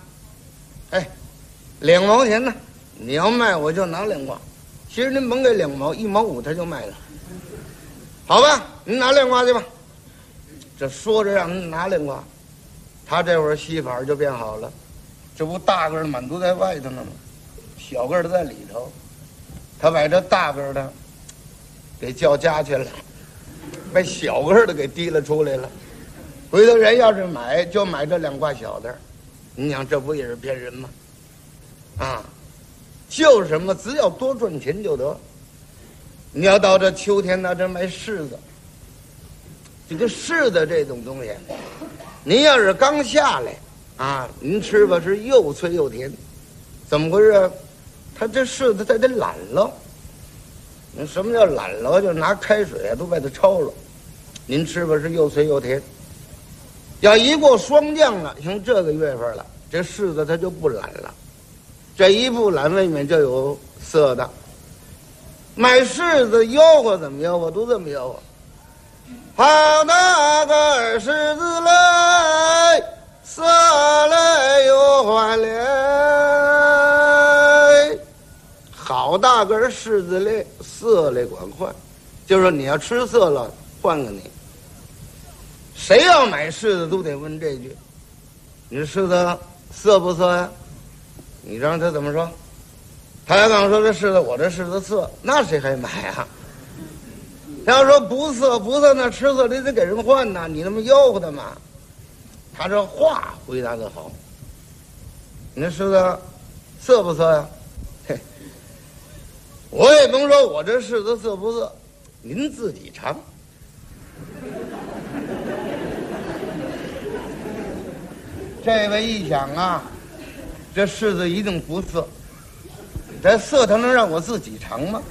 Speaker 18: ？2毛钱呢，你要卖我就拿2挂，其实您甭给2毛，1毛5他就卖了。好吧，您拿2挂去吧。这说着让人拿2挂，他这会儿戏法就变好了，这不大个的满都在外头呢吗？小个的在里头。他把这大个的给叫家去了，把小个的给提了出来了。回头人要是买，就买这2挂小的，你想这不也是骗人吗？啊，就是什么，只要多赚钱就得。你要到这秋天呢，这卖柿子，这个柿子这种东西，您要是刚下来啊，您吃吧是又脆又甜，怎么回事？他这柿子他得懒了，什么叫懒了？就拿开水啊都把它焯了，您吃吧是又脆又甜。要一过霜降了，像这个月份了，这柿子它就不懒了， 这一不懒未免就有色的。买柿子吆喝怎么吆喝都这么吆喝。好大个柿子来，色来又换来。好大个柿子来，色来管换，就是说你要吃色了，换个你。谁要买柿子都得问这句：你柿子色不色呀？你让他怎么说？他要刚说这柿子，我这柿子色，那谁还买啊？要说不色不色，那吃色得给人换呐，你那么吆喝的嘛？他这话回答的好。你那柿子色不色呀？嘿，我也甭说我这柿子色不色，您自己尝。这位一想啊，这柿子一定不色，这色他能让我自己尝吗？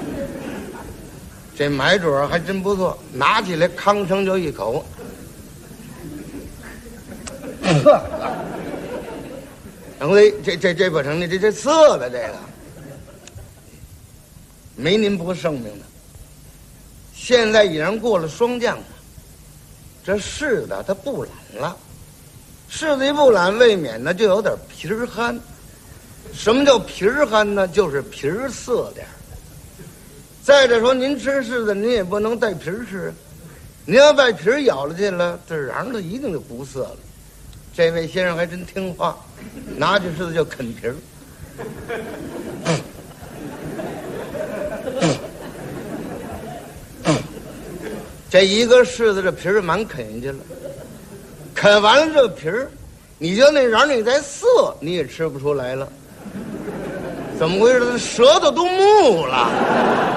Speaker 18: 这买主还真不错，拿起来吭声就一口。然后这不成，这色了，这个没您不圣明的。现在已然过了霜降了，这柿子它不懒了，柿子一不懒，未免呢就有点皮儿憨。什么叫皮儿憨呢？就是皮儿涩点儿。再者说，您吃柿子，您也不能带皮儿吃，您要把皮儿咬了去了，这瓤子一定就不涩了。这位先生还真听话，拿起柿子就啃皮儿。这一个柿子这皮儿满啃下去了，啃完了这皮儿，你就那瓤你再涩，你也吃不出来了。怎么回事？舌头都木了。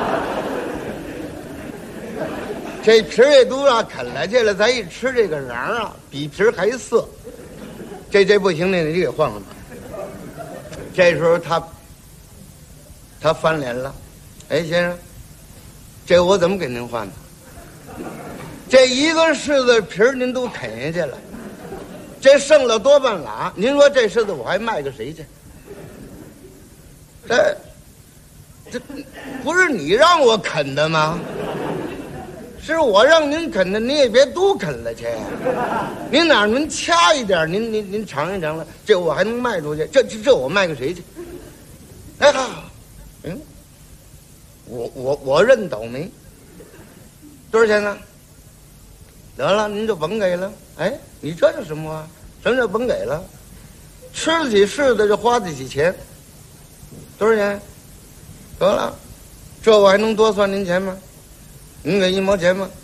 Speaker 18: 这皮儿也都让啃来去了，咱一吃这个瓤啊，比皮儿还涩。这不行，你给换换吧。这时候他翻脸了，哎，先生，这我怎么给您换呢？这一个柿子皮儿您都啃下去了，这剩了多半拉，您说这柿子我还卖给谁去？这不是你让我啃的吗？是我让您啃的，您也别都啃了去。您哪能掐一点？您尝一尝了，这我还能卖出去？这我卖给谁去？哎好，我认倒霉。多少钱呢？得了，您就甭给了。哎，你这是什么话？什么叫甭给了？吃得起柿子就花得起钱。多少钱？得了，这我还能多算您钱吗？您给1毛钱吗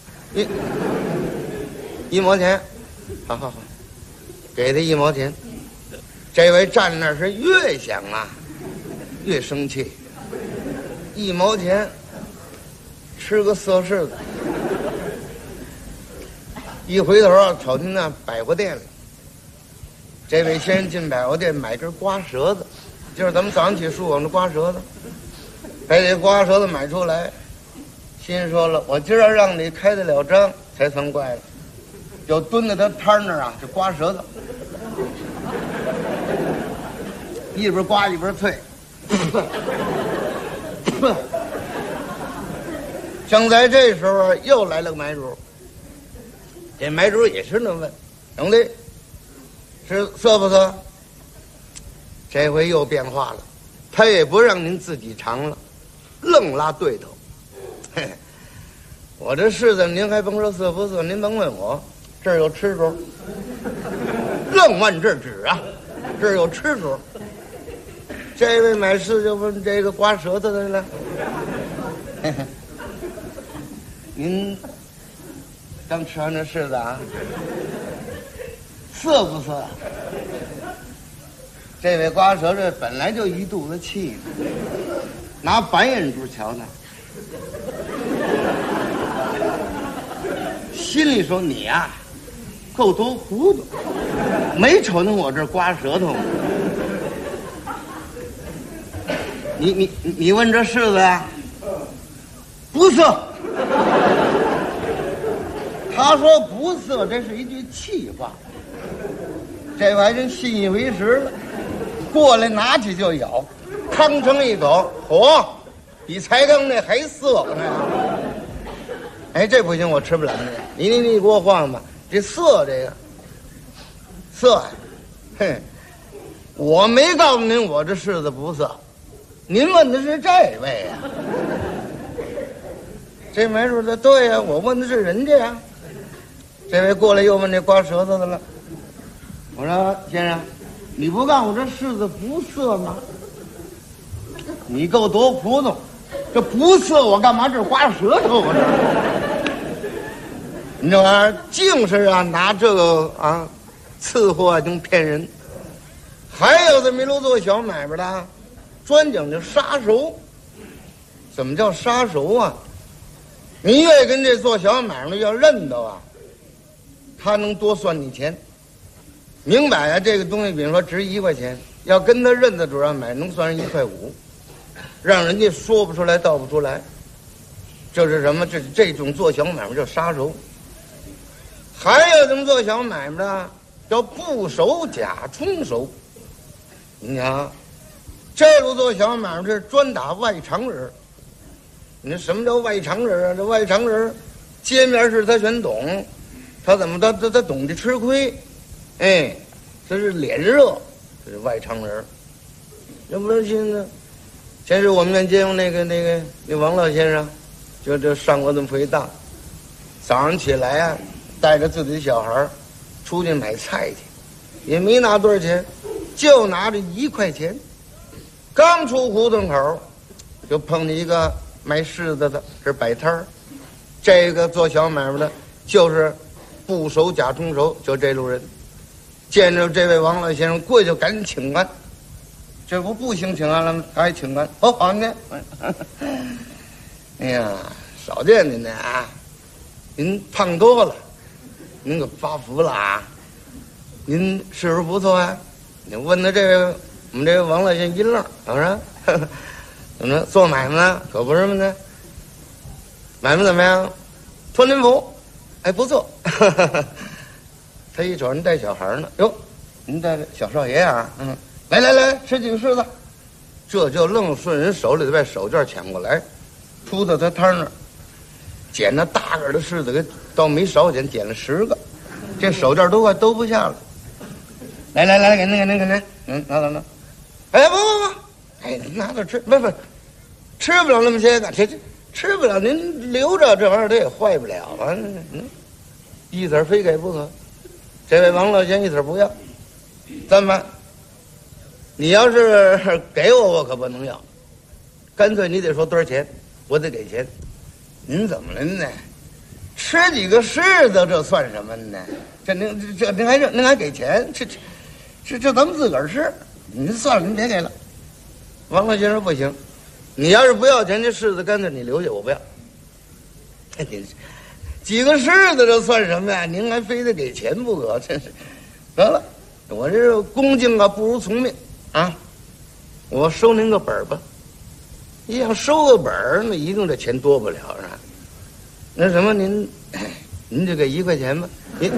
Speaker 18: ？1毛钱，好，给他1毛钱。这位站那是越想啊，越生气。1毛钱，吃个色柿子。一回头啊，瞅见那百货店里，这位先生进百货店买根刮舌子，就是咱们早上起树往这刮舌子，把这刮舌子买出来。心说了，我今儿让你开得了张才算怪了，就蹲在他摊那儿啊，就刮舌头，一边刮一边啐。正在这时候，又来了个买主。这买主也是那问，兄弟，是色不色？这回又变化了，他也不让您自己尝了，愣拉对头。嘿，我这柿子您还甭说色不色，您甭问我，这儿有吃主，愣往这儿指啊，这儿有吃主。这位买柿子就问这个刮舌头的了，嘿嘿，您刚吃完这柿子啊，色不色？这位刮舌头本来就一肚子气呢，拿白眼珠瞧他。心里说你呀，够多糊涂，没瞅见我这刮舌头吗？你问这柿子呀，不色。他说不色，这是一句气话。这我还真信以为实了。 过来拿起就咬，吭哧一口，嚯，比才刚那还涩呢。哎，这不行，我吃不了那个。你给我换吧，这涩这个涩呀，嘿，我没告诉您我这柿子不涩，您问的是这位呀。这没准的对呀，我问的是人家呀。这位过来又问这刮舌头的了，我说先生，你不告诉我这柿子不涩吗？你够多糊涂，这不涩我干嘛这刮舌头啊？你这玩意儿净是啊，拿这个啊伺候啊，能骗人。还有这没路做小买卖的，专讲究杀熟。怎么叫杀熟啊？你越跟这做小买卖的要认得啊，他能多算你钱。明摆啊，这个东西比如说值1块钱，要跟他认得主要买，能算1.5块，让人家说不出来道不出来。这是什么？这种做小买卖叫杀熟。还有怎么做小买卖的，叫不熟假充熟。你看，这路做小买卖是专打外常人。你说什么叫外常人啊？这外常人，街面事他全懂，他怎么他懂得吃亏，哎，这是脸热，这是外常人。要不然现在，前是我们那街坊那王老先生，就上过这么回当，早上起来啊，带着自己的小孩出去买菜去，也没拿多少钱，就拿着1块钱。刚出胡同口，就碰见一个卖柿子的，这摆摊儿。这个做小买卖的，就是不熟假充熟，就这路人。见着这位王老先生，过去就赶紧请安。这不行请安了吗？还请安。哦，好呢。哎呀，少见您呢啊！您胖多了，您可发福了啊！您是不是不错啊？你问他这位我们这位王老先生一愣，我说怎么着做买卖呢？可不是吗呢？买卖怎么样？穿林服，哎，不错。他一瞅人带小孩呢，哟，您带小少爷啊？嗯，来，吃几个柿子。这就愣顺人手里头把手绢抢过来，扑到他摊那儿，捡那大个的柿子，给倒没少捡，捡了10个，这手绢都快兜不下了。来，给您，拿。哎，不，哎，拿着吃，不，吃不了那么些个，吃不了，您留着这玩意儿它也坏不了啊。一子非给不可。这位王老先生一子不要，怎么办？你要是给我可不能要，干脆你得说多少钱，我得给钱。您怎么了呢？吃几个柿子这算什么呢？您还给钱？这咱们自个儿吃。您算了，您别给了。王老先生不行，你要是不要钱，这柿子干脆你留下，我不要。你几个柿子这算什么呀？您还非得给钱不可，真是。得了，我这恭敬啊不如从命啊，我收您个本吧。你想收个本儿，那一定这钱多不了是吧？那什么，您就给1块钱吧。您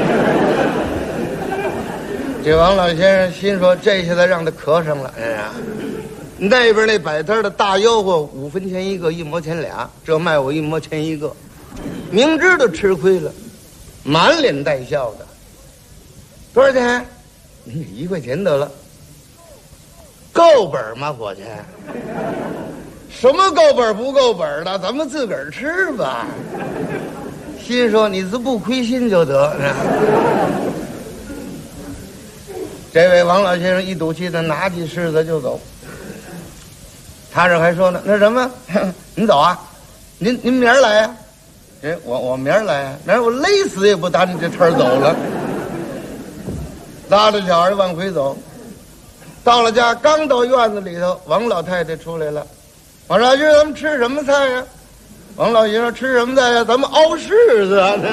Speaker 18: 这王老先生心说，这下子让他磕上了，是吧？那边那摆摊的大吆喝5分钱一个，1毛钱俩，这卖我1毛钱一个，明知道吃亏了，满脸带笑的。多少钱？您给1块钱得了。够本吗，伙计？什么够本不够本的？咱们自个儿吃吧。心说你是不亏心就得。这位王老先生一赌气的拿起柿子就走。他这还说呢，那什么，您走啊？您明儿来呀？我明儿来呀？明儿我勒死也不打你这摊儿走了。拉着小孩往回走，到了家，刚到院子里头，王老太太出来了。我说今儿咱们吃什么菜呀？王老爷说吃什么菜呀？咱们熬柿子啊。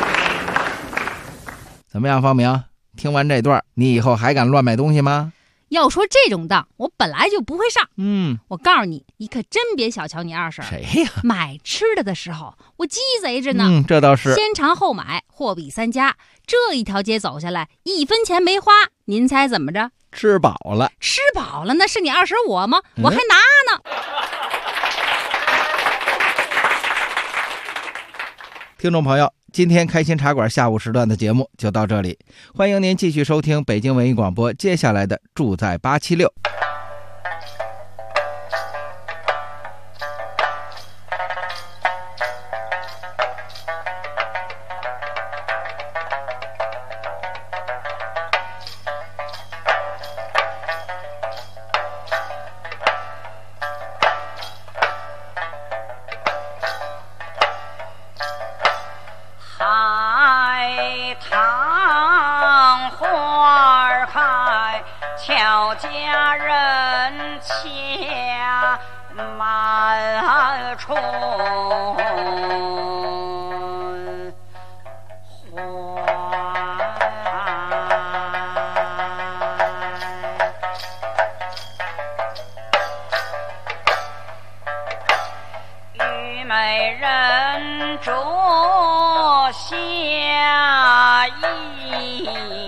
Speaker 7: 怎么样，方明？听完这段，你以后还敢乱买东西吗？
Speaker 6: 要说这种当，我本来就不会上。我告诉你，你可真别小瞧你二婶。
Speaker 7: 谁呀？
Speaker 6: 买吃的的时候，我鸡贼着呢。
Speaker 7: 这倒是。
Speaker 6: 先尝后买，货比三家，这一条街走下来，1分钱没花，您猜怎么着？
Speaker 7: 吃饱了。
Speaker 6: 吃饱了，那是你二婶我吗？我还拿呢。
Speaker 7: 听众朋友，今天开心茶馆下午时段的节目就到这里，欢迎您继续收听北京文艺广播接下来的住在876。
Speaker 19: 俏佳人掐满春花，虞美人着下衣。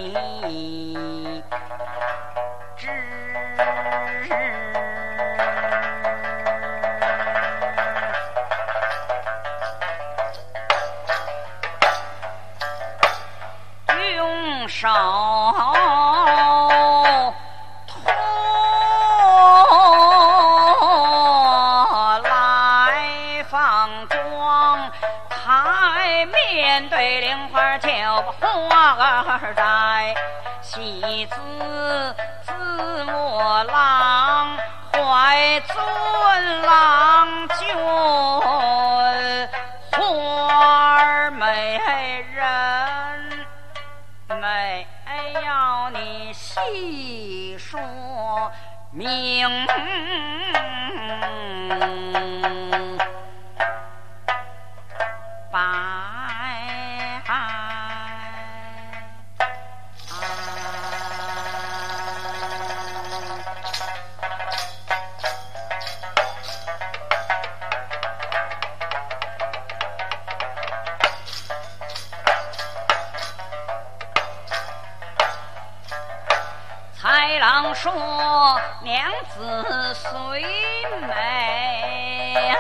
Speaker 19: 用手托来放妆，台面对菱花就把花儿摘，喜滋我郎怀尊郎君，花儿美人没要你细说明白。豺狼说娘子虽美，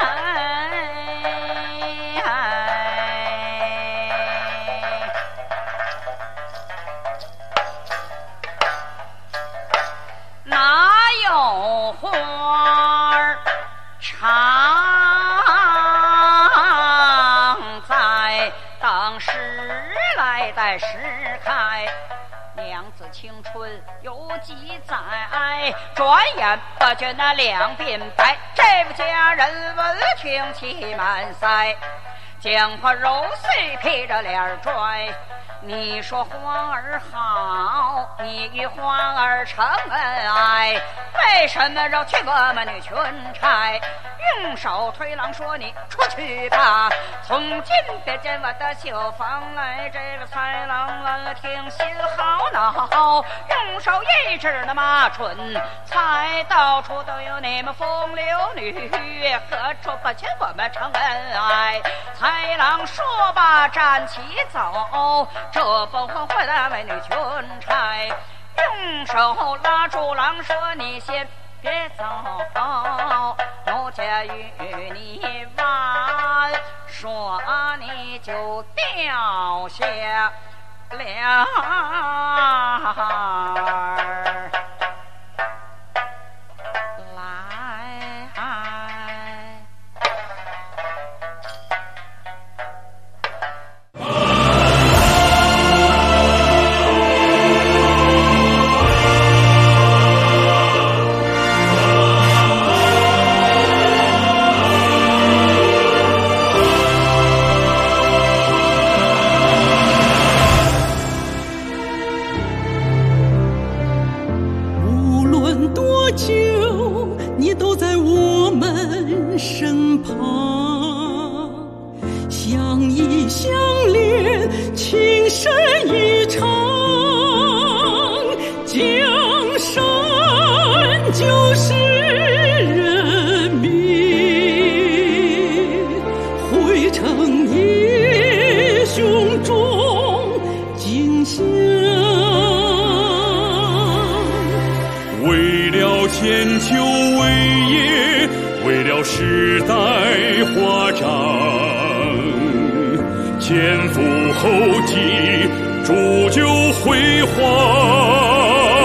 Speaker 19: 哪有花儿常在，当时来待时开。娘子青春有几载，转眼不觉那两鬓白。这位佳人闻听气满腮，讲话揉碎披着脸拽。你说花儿好，你与花儿成恩爱，为什么让去我们女裙钗？用手推郎说你出去吧，从今别见我的绣房来。这个豺狼闻听心好恼，用手一指那马春才，到处都有你们风流女，何处不见我们成恩爱？豺狼说罢站起走，这不会的美女裙钗，用手拉住郎说你先别走，奴家与你玩，说你就掉下了
Speaker 9: 情深意长，江山
Speaker 8: 球伟业，为了时代华章，前赴后继，铸就辉煌。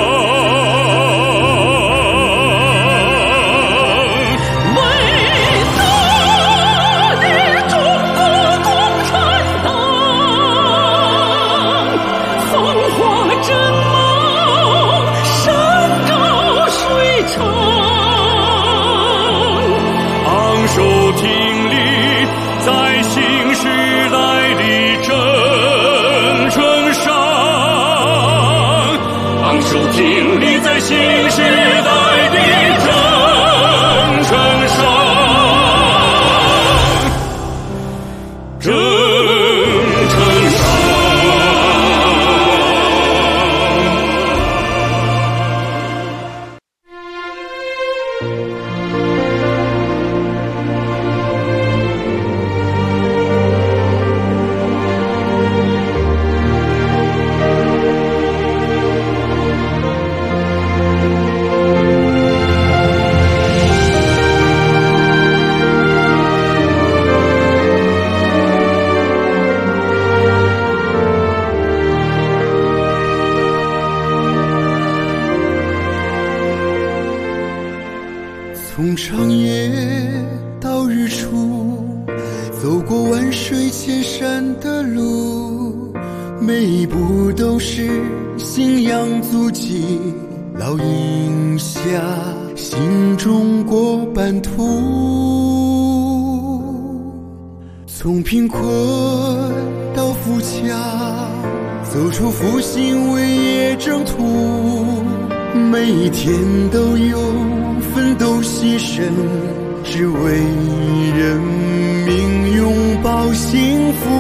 Speaker 8: 新时代的征程上，征程上。
Speaker 9: 从长月到日出，走过万水千山的路，每一步都是信仰足迹，烙印下新中国版图。从贫困到富强，走出复兴伟业征途，每一天都有奋斗牺牲，只为人民拥抱幸福。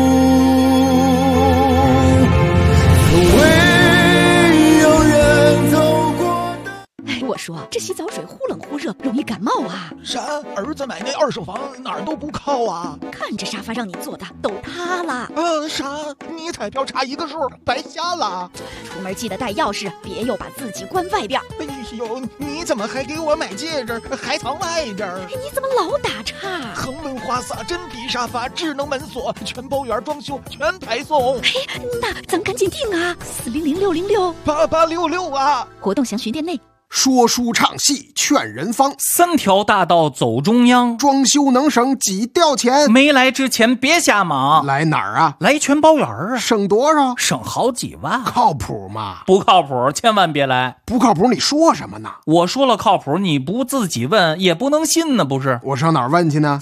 Speaker 9: 从未有人走过的。
Speaker 14: 哎，我说这洗澡水忽冷忽热，容易感冒啊。
Speaker 16: 啥？儿子买那二手房哪儿都不靠啊？
Speaker 14: 看这沙发让你坐的都塌了。
Speaker 16: 啥？你彩票差一个数，白瞎了。
Speaker 14: 出门记得带钥匙，别又把自己关外边。
Speaker 16: 哎呦，你怎么还给我买戒指，还藏外边？
Speaker 14: 你怎么老打岔？
Speaker 16: 恒温花洒、真皮沙发、智能门锁、全包圆装修，全排送。
Speaker 14: 哎，那咱赶紧订啊！400-666-8866
Speaker 16: 啊！
Speaker 14: 活动详询店内。
Speaker 4: 说书唱戏劝人方
Speaker 15: ，3条大道走中央，
Speaker 4: 装修能省几吊钱？
Speaker 15: 没来之前别瞎忙。
Speaker 4: 来哪儿啊？
Speaker 15: 来全包圆啊！
Speaker 4: 省多少？
Speaker 15: 省好几万。
Speaker 4: 靠谱吗？
Speaker 15: 不靠谱，千万别来。
Speaker 4: 不靠谱你说什么呢？
Speaker 15: 我说了靠谱，你不自己问也不能信呢，不是？
Speaker 4: 我上哪儿问去呢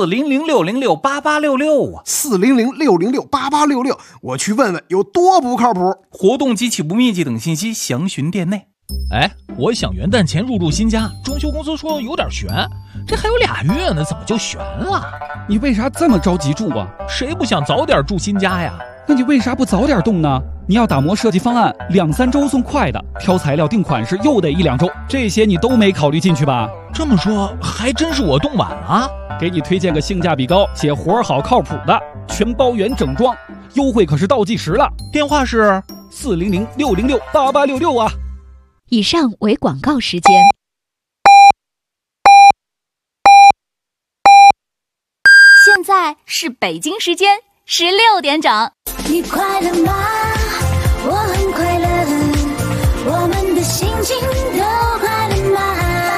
Speaker 15: ？400-606-8866啊
Speaker 4: ！400-606-8866，我去问问有多不靠谱。
Speaker 15: 活动及起步面积等信息详询店内。
Speaker 11: 哎，我想元旦前入住新家，装修公司说有点悬，这还有2月呢，怎么就悬了？
Speaker 13: 你为啥这么着急住啊？
Speaker 11: 谁不想早点住新家呀？
Speaker 13: 那你为啥不早点动呢？你要打磨设计方案，2-3周送快的，挑材料定款式又得1-2周，这些你都没考虑进去吧？
Speaker 11: 这么说还真是我动晚了。
Speaker 13: 给你推荐个性价比高且活好靠谱的全包圆整装，优惠可是倒计时了，
Speaker 11: 电话是
Speaker 13: 400-606-8866啊！
Speaker 14: 以上为广告时间。
Speaker 20: 现在是北京时间16点整。
Speaker 21: 你快乐吗？我很快乐，我们的心情都快乐吗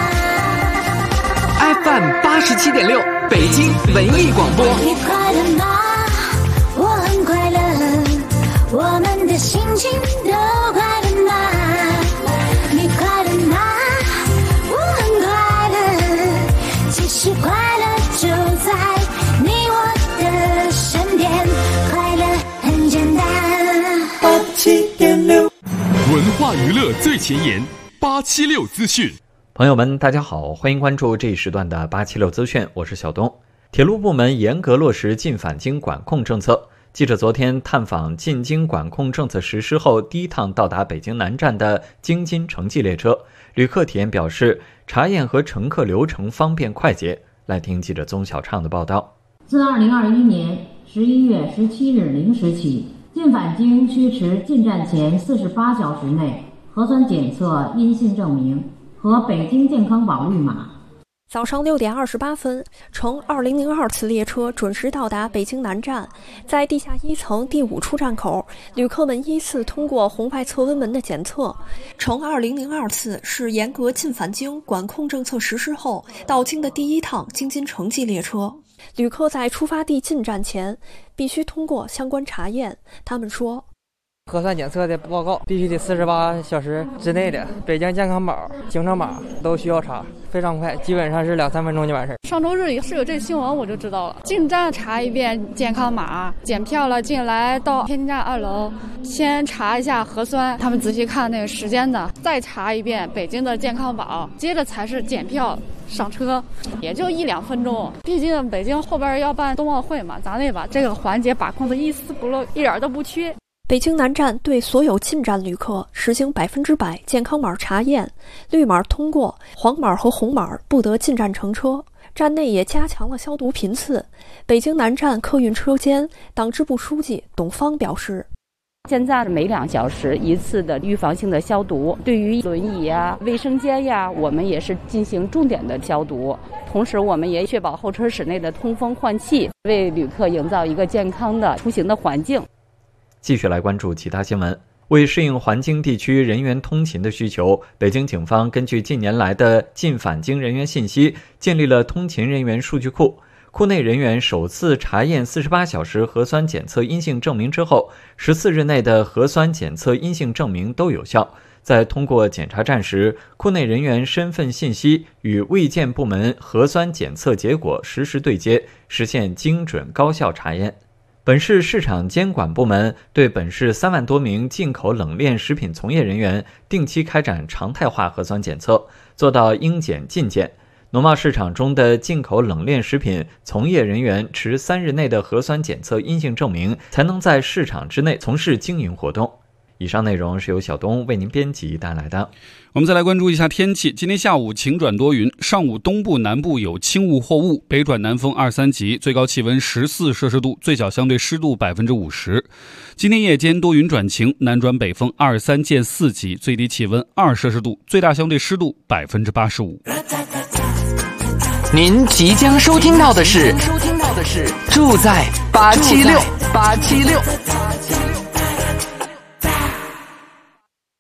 Speaker 12: ？FM 87.6，北京文艺广播。
Speaker 21: 你快乐吗？我很快乐，我们的心情都快乐吗？你快乐吗？我很快乐，其实快乐就在你我的身边，快乐很简单。87.6，
Speaker 8: 文化娱乐最前沿，876资讯。
Speaker 22: 朋友们，大家好，欢迎关注这一时段的876资讯，我是小东。铁路部门严格落实进返京管控政策。记者昨天探访进京管控政策实施后第一趟到达北京南站的京津城际列车，旅客体验表示，查验和乘客流程方便快捷。来听记者宗小畅的报道。
Speaker 23: 自2021年11月17日0时起，进返京需持进站前48小时内核酸检测阴性证明， 和北京健康宝绿码。
Speaker 1: 早上6点28分，乘2002次列车准时到达北京南站，在地下1层第5出站口，旅客们依次通过红外测温门的检测。乘2002次是严格进返京管控政策实施后到京的第1趟京津城际列车。旅客在出发地进站前必须通过相关查验。他们说，
Speaker 2: 核酸检测的报告必须得48小时之内的，北京健康宝、行程码都需要查，非常快，基本上是2-3分钟就完事儿。
Speaker 10: 上周日是有这新闻我就知道了，进站查一遍健康码，检票了进来到天津站2楼，先查一下核酸，他们仔细看那个时间的，再查一遍北京的健康宝，接着才是检票上车，也就1-2分钟。毕竟北京后边要办冬奥会嘛，咱得把这个环节把控的一丝不漏，一点都不缺。
Speaker 1: 北京南站对所有进站旅客实行100%健康码查验，绿码通过，黄码和红码不得进站乘车。站内也加强了消毒频次。北京南站客运车间党支部书记董芳表示，
Speaker 24: 现在每2小时一次的预防性的消毒，对于轮椅呀、卫生间呀，我们也是进行重点的消毒。同时，我们也确保候车室内的通风换气，为旅客营造一个健康的出行的环境。
Speaker 22: 继续来关注其他新闻。为适应环京地区人员通勤的需求，北京警方根据近年来的进返京人员信息，建立了通勤人员数据库。库内人员首次查验48小时核酸检测阴性证明之后，14日内的核酸检测阴性证明都有效。在通过检查站时，库内人员身份信息与卫健部门核酸检测结果实时对接，实现精准高效查验。本市市场监管部门对本市3万多名进口冷链食品从业人员定期开展常态化核酸检测，做到应检尽检。农贸市场中的进口冷链食品从业人员持3日内的核酸检测阴性证明，才能在市场之内从事经营活动。以上内容是由小东为您编辑带来的。
Speaker 25: 我们再来关注一下天气。今天下午晴转多云，上午东部南部有轻雾或雾，北转南风2-3级，最高气温14摄氏度，最小相对湿度50%。今天夜间多云转晴，南转北风2-3见4级，最低气温2摄氏度，最大相对湿度85%。
Speaker 12: 您即将收听到的是住在876。